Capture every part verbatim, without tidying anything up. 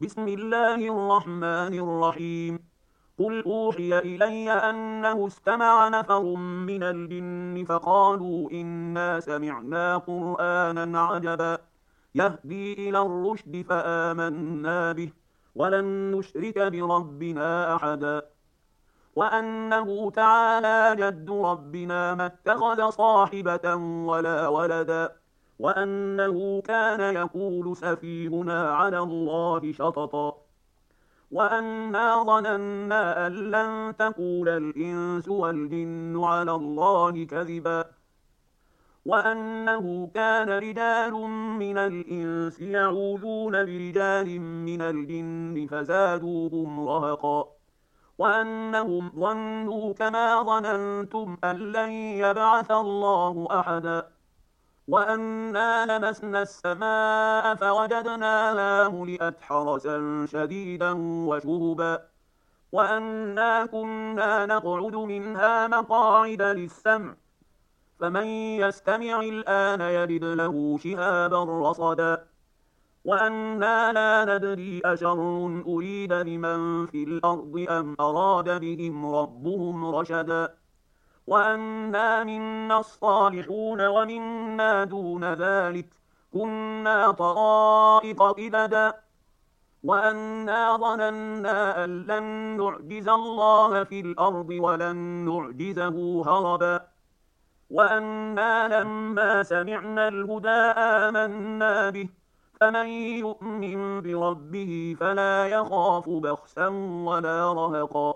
بسم الله الرحمن الرحيم. قل أوحي إلي أنه استمع نفر من الجن فقالوا إنا سمعنا قرآنا عجبا يهدي إلى الرشد فآمنا به ولن نشرك بربنا أحدا وأنه تعالى جد ربنا ما اتخذ صاحبة ولا ولدا وأنه كان يقول سفيهنا على الله شططا وأنا ظننا أن لن تقول الإنس والجن على الله كذبا وأنه كان رجال من الإنس يعوذون برجال من الجن فزادوهم رهقا وأنهم ظنوا كما ظننتم أن لن يبعث الله أحدا وأنا لمسنا السماء فوجدناها ملئت حرسا شديدا وشهبا وأنا كنا نقعد منها مقاعد للسمع فمن يستمع الآن يجد له شهابا رصدا وأنا لا ندري أشر أريد بمن في الأرض أم أراد بهم ربهم رشدا وأنا منا الصالحون ومنا دون ذلك كنا طرائق قددا وأنا ظننا أن لن نعجز الله في الأرض ولن نعجزه هربا وأنا لما سمعنا الهدى آمنا به فمن يؤمن بربه فلا يخاف بخسا ولا رهقا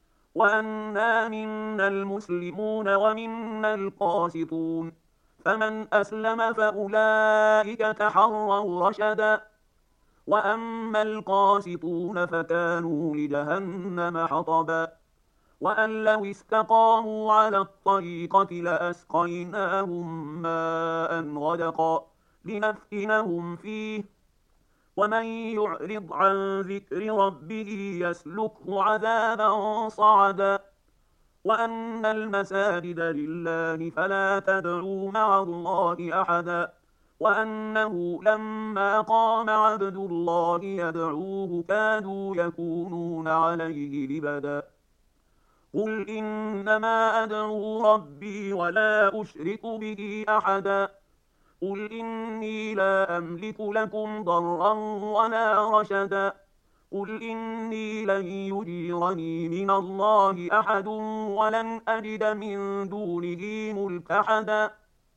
وأنا منا المسلمون ومنا القاسطون فمن أسلم فأولئك تحروا رشدا وأما القاسطون فكانوا لجهنم حطبا وأن لو استقاموا على الطريقة لأسقيناهم ماء غدقا لنفتنهم فيه ومن يعرض عن ذكر ربه يسلكه عذابا صعدا وأن المساجد لله فلا تدعوا مع الله أحدا وأنه لما قام عبد الله يدعوه كادوا يكونون عليه لبدا قل إنما أدعو ربي ولا أشرك به أحدا قل إني لا أملك لكم ضرا ولا رشدا قل إني لن يجيرني من الله أحد ولن أجد من دونه ملتحدا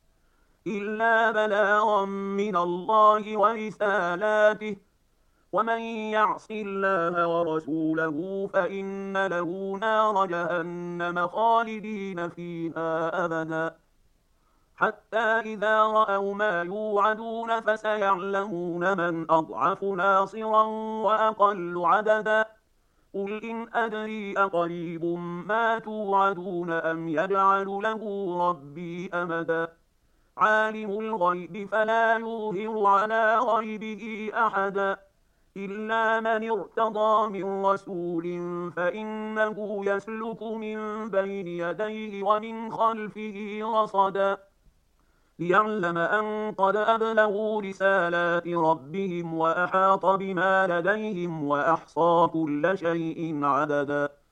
إلا بلاغا من الله ورسالاته ومن يعص الله ورسوله فإن له نار جهنم خالدين فيها أبدا حتى إذا رأوا ما يوعدون فسيعلمون من أضعف ناصرا وأقل عددا قل إن أدري أقريب ما توعدون أم يجعل له ربي أمدا عالم الغيب فلا يظهر على غيبه أحدا إلا من ارتضى من رسول فإنه يسلك من بين يديه ومن خلفه رصدا ليعلم أن قد أبلغوا رسالات ربهم وأحاط بما لديهم وأحصى كل شيء عددا